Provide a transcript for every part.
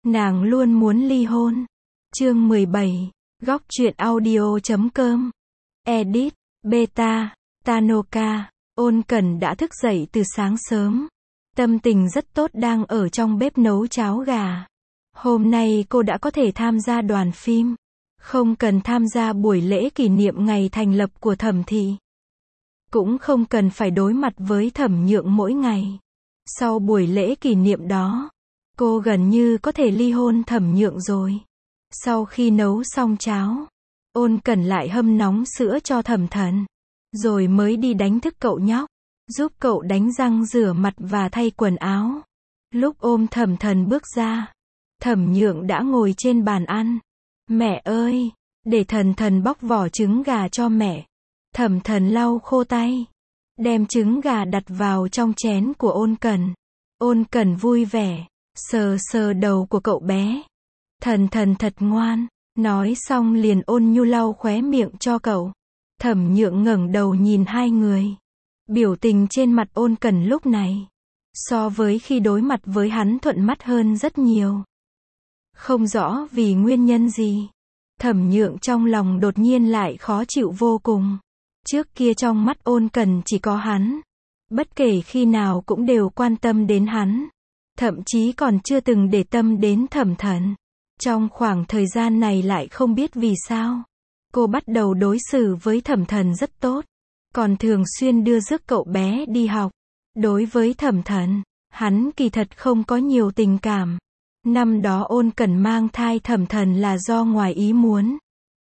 Nàng luôn muốn ly hôn. Chương 17. Góc truyện audio.com. Edit. Beta. Tanoka. Ôn Cẩn đã thức dậy từ sáng sớm. Tâm tình rất tốt đang ở trong bếp nấu cháo gà. Hôm nay cô đã có thể tham gia đoàn phim. Không cần tham gia buổi lễ kỷ niệm ngày thành lập của Thẩm thị. Cũng không cần phải đối mặt với Thẩm Nhượng mỗi ngày. Sau buổi lễ kỷ niệm đó, cô gần như có thể ly hôn Thẩm Nhượng rồi. Sau khi nấu xong cháo, Ôn Cẩn lại hâm nóng sữa cho Thẩm Thần. Rồi mới đi đánh thức cậu nhóc, giúp cậu đánh răng rửa mặt và thay quần áo. Lúc ôm Thẩm Thần bước ra, Thẩm Nhượng đã ngồi trên bàn ăn. Mẹ ơi, để Thần Thần bóc vỏ trứng gà cho mẹ. Thẩm Thần lau khô tay, đem trứng gà đặt vào trong chén của Ôn Cẩn. Ôn Cẩn vui vẻ, sờ sờ đầu của cậu bé. Thần Thần thật ngoan, nói xong liền ôn nhu lau khóe miệng cho cậu. Thẩm Nhượng ngẩng đầu nhìn hai người. Biểu tình trên mặt Ôn Cẩn lúc này, so với khi đối mặt với hắn thuận mắt hơn rất nhiều. Không rõ vì nguyên nhân gì, Thẩm Nhượng trong lòng đột nhiên lại khó chịu vô cùng. Trước kia trong mắt Ôn Cẩn chỉ có hắn. Bất kể khi nào cũng đều quan tâm đến hắn. Thậm chí còn chưa từng để tâm đến Thẩm Thần. Trong khoảng thời gian này lại không biết vì sao, cô bắt đầu đối xử với Thẩm Thần rất tốt. Còn thường xuyên đưa rước cậu bé đi học. Đối với Thẩm Thần, hắn kỳ thật không có nhiều tình cảm. Năm đó Ôn Cẩn mang thai Thẩm Thần là do ngoài ý muốn.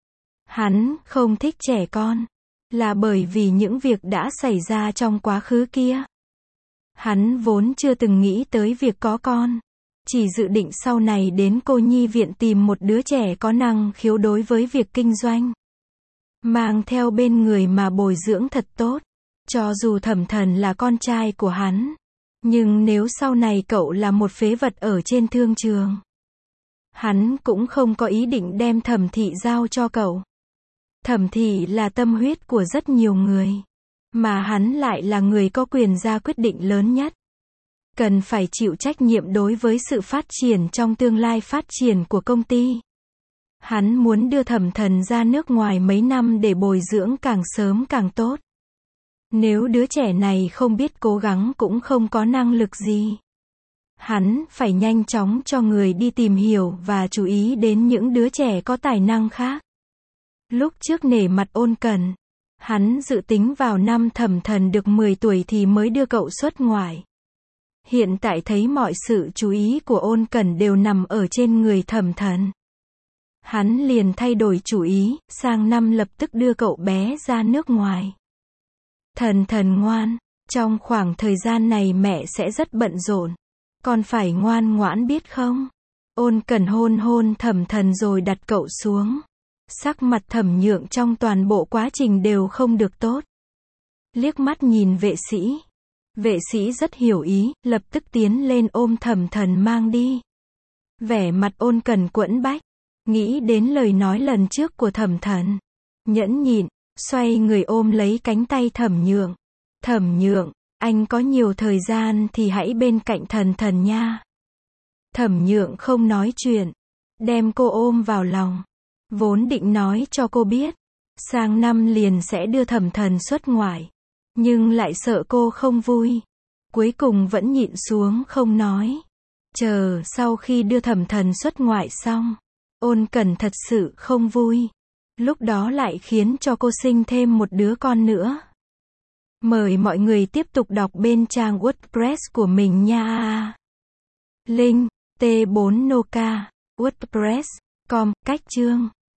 Hắn không thích trẻ con, là bởi vì những việc đã xảy ra trong quá khứ kia. Hắn vốn chưa từng nghĩ tới việc có con. Chỉ dự định sau này đến cô nhi viện tìm một đứa trẻ có năng khiếu đối với việc kinh doanh. Mang theo bên người mà bồi dưỡng thật tốt. Cho dù Thẩm Thần là con trai của hắn. Nhưng nếu sau này cậu là một phế vật ở trên thương trường, hắn cũng không có ý định đem Thẩm thị giao cho cậu. Thẩm thị là tâm huyết của rất nhiều người. Mà hắn lại là người có quyền ra quyết định lớn nhất. Cần phải chịu trách nhiệm đối với sự phát triển trong tương lai phát triển của công ty. Hắn muốn đưa Thẩm Thần ra nước ngoài mấy năm để bồi dưỡng càng sớm càng tốt. Nếu đứa trẻ này không biết cố gắng cũng không có năng lực gì, hắn phải nhanh chóng cho người đi tìm hiểu và chú ý đến những đứa trẻ có tài năng khác. Lúc trước nể mặt Ôn Cẩn, hắn dự tính vào năm Thẩm Thần được 10 tuổi thì mới đưa cậu xuất ngoại. Hiện tại thấy mọi sự chú ý của Ôn Cẩn đều nằm ở trên người Thẩm Thần. Hắn liền thay đổi chủ ý, sang năm lập tức đưa cậu bé ra nước ngoài. Thần Thần ngoan, trong khoảng thời gian này mẹ sẽ rất bận rộn. Con phải ngoan ngoãn biết không? Ôn Cẩn hôn hôn Thẩm Thần rồi đặt cậu xuống. Sắc mặt Thẩm Nhượng trong toàn bộ quá trình đều không được tốt. Liếc mắt nhìn vệ sĩ. Vệ sĩ rất hiểu ý, lập tức tiến lên ôm Thẩm Thần mang đi. Vẻ mặt Ôn Cẩn quẫn bách, nghĩ đến lời nói lần trước của Thẩm Thần. Nhẫn nhịn, xoay người ôm lấy cánh tay Thẩm Nhượng. Thẩm Nhượng, anh có nhiều thời gian thì hãy bên cạnh Thần Thần nha. Thẩm Nhượng không nói chuyện, đem cô ôm vào lòng. Vốn định nói cho cô biết, sang năm liền sẽ đưa Thẩm Thần xuất ngoại. Nhưng lại sợ cô không vui. Cuối cùng vẫn nhịn xuống không nói. Chờ sau khi đưa Thẩm Thần xuất ngoại xong, Ôn Cẩn thật sự không vui. Lúc đó lại khiến cho cô sinh thêm một đứa con nữa. Mời mọi người tiếp tục đọc bên trang WordPress của mình nha. Link T4 Noka WordPress.com. Cách chương